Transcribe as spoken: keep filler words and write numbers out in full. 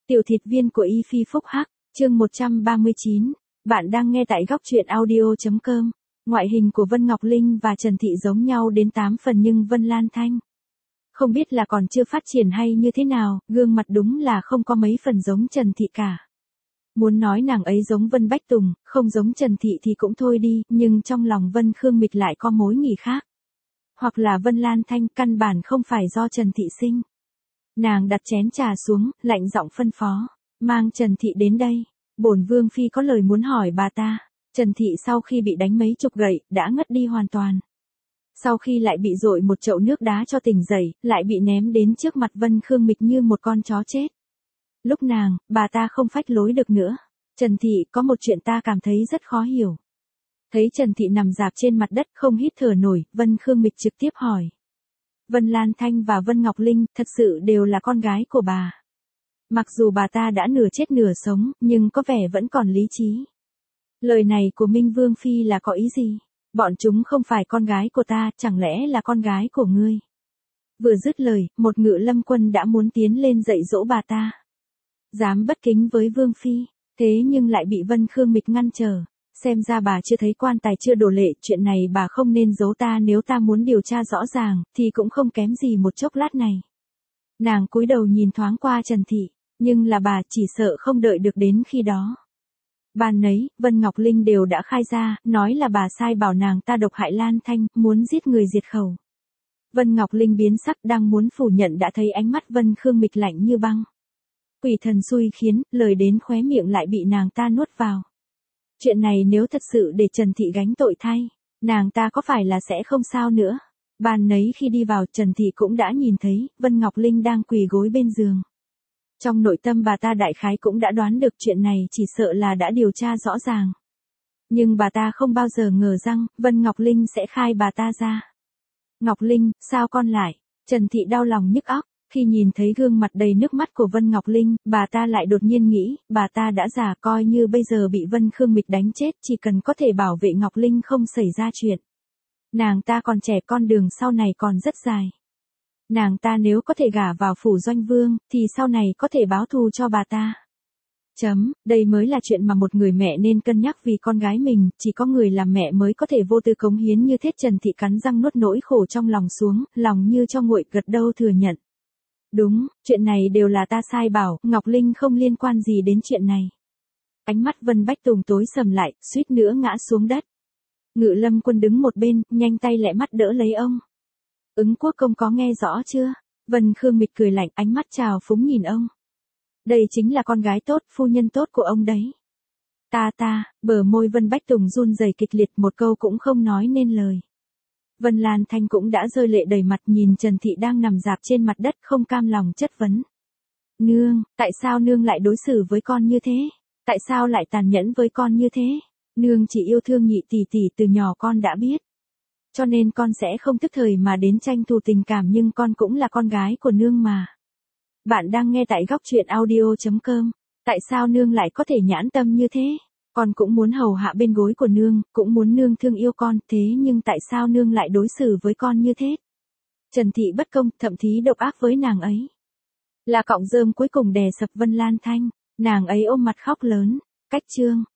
Tiểu thịt viên của Y Phi Phúc Hắc, chương một trăm ba mươi chín. Bạn đang nghe tại góc truyện audio.com. Ngoại hình của Vân Ngọc Linh và Trần Thị giống nhau đến tám phần nhưng Vân Lan Thanh không biết là còn chưa phát triển hay như thế nào, gương mặt đúng là không có mấy phần giống Trần Thị cả. Muốn nói nàng ấy giống Vân Bách Tùng, không giống Trần Thị thì cũng thôi đi, nhưng trong lòng Vân Khương Mịch lại có mối nghĩ khác. Hoặc là Vân Lan Thanh căn bản không phải do Trần Thị sinh. Nàng đặt chén trà xuống, lạnh giọng phân phó, mang Trần Thị đến đây, bổn vương phi có lời muốn hỏi bà ta. Trần Thị sau khi bị đánh mấy chục gậy, đã ngất đi hoàn toàn. Sau khi lại bị dội một chậu nước đá cho tỉnh dậy, lại bị ném đến trước mặt Vân Khương Mịch như một con chó chết. Lúc nàng, bà ta không phách lối được nữa. Trần Thị, có một chuyện ta cảm thấy rất khó hiểu. Thấy Trần Thị nằm rạp trên mặt đất không hít thở nổi, Vân Khương Mịch trực tiếp hỏi. Vân Lan Thanh và Vân Ngọc Linh thật sự đều là con gái của bà. Mặc dù bà ta đã nửa chết nửa sống, nhưng có vẻ vẫn còn lý trí. Lời này của Minh Vương Phi là có ý gì? Bọn chúng không phải con gái của ta, chẳng lẽ là con gái của ngươi? Vừa dứt lời, một ngự lâm quân đã muốn tiến lên dạy dỗ bà ta. Dám bất kính với Vương Phi, thế nhưng lại bị Vân Khương Mịch ngăn trở. Xem ra bà chưa thấy quan tài chưa đổ lệ, chuyện này bà không nên giấu ta, nếu ta muốn điều tra rõ ràng, thì cũng không kém gì một chốc lát này. Nàng cúi đầu nhìn thoáng qua Trần Thị, nhưng là bà chỉ sợ không đợi được đến khi đó. Ban nấy, Vân Ngọc Linh đều đã khai ra, nói là bà sai bảo nàng ta độc hại Lan Thanh, muốn giết người diệt khẩu. Vân Ngọc Linh biến sắc đang muốn phủ nhận đã thấy ánh mắt Vân Khương Mịch lạnh như băng. Quỷ thần xui khiến, lời đến khóe miệng lại bị nàng ta nuốt vào. Chuyện này nếu thật sự để Trần Thị gánh tội thay, nàng ta có phải là sẽ không sao nữa. Ban nấy khi đi vào, Trần Thị cũng đã nhìn thấy, Vân Ngọc Linh đang quỳ gối bên giường. Trong nội tâm bà ta đại khái cũng đã đoán được chuyện này, chỉ sợ là đã điều tra rõ ràng. Nhưng bà ta không bao giờ ngờ rằng, Vân Ngọc Linh sẽ khai bà ta ra. Ngọc Linh, sao con lại? Trần Thị đau lòng nhức óc. Khi nhìn thấy gương mặt đầy nước mắt của Vân Ngọc Linh, bà ta lại đột nhiên nghĩ, bà ta đã già, coi như bây giờ bị Vân Khương Mịch đánh chết, chỉ cần có thể bảo vệ Ngọc Linh không xảy ra chuyện. Nàng ta còn trẻ, con đường sau này còn rất dài. Nàng ta nếu có thể gả vào phủ doanh vương, thì sau này có thể báo thù cho bà ta. Chấm, đây mới là chuyện mà một người mẹ nên cân nhắc vì con gái mình, chỉ có người làm mẹ mới có thể vô tư cống hiến như thế. Trần Thị cắn răng nuốt nỗi khổ trong lòng xuống, lòng như cho nguội, gật đầu thừa nhận. Đúng, chuyện này đều là ta sai bảo, Ngọc Linh không liên quan gì đến chuyện này. Ánh mắt Vân Bách Tùng tối sầm lại, suýt nữa ngã xuống đất. Ngự lâm quân đứng một bên, nhanh tay lẹ mắt đỡ lấy ông. Ứng quốc công có nghe rõ chưa? Vân Khương Mịch cười lạnh, ánh mắt trào phúng nhìn ông. Đây chính là con gái tốt, phu nhân tốt của ông đấy. Ta ta, bờ môi Vân Bách Tùng run rẩy kịch liệt, một câu cũng không nói nên lời. Vân Lan Thanh cũng đã rơi lệ đầy mặt, nhìn Trần Thị đang nằm rạp trên mặt đất không cam lòng chất vấn. Nương, tại sao nương lại đối xử với con như thế? Tại sao lại tàn nhẫn với con như thế? Nương chỉ yêu thương nhị tỷ tỷ từ nhỏ con đã biết. Cho nên con sẽ không tức thời mà đến tranh thủ tình cảm, nhưng con cũng là con gái của nương mà. Bạn đang nghe tại góc truyện audio.com. Tại sao nương lại có thể nhãn tâm như thế? Con cũng muốn hầu hạ bên gối của nương, cũng muốn nương thương yêu con, thế nhưng tại sao nương lại đối xử với con như thế? Trần Thị bất công, thậm chí độc ác với nàng ấy. Là cọng rơm cuối cùng đè sập Vân Lan Thanh, nàng ấy ôm mặt khóc lớn. Cách chương.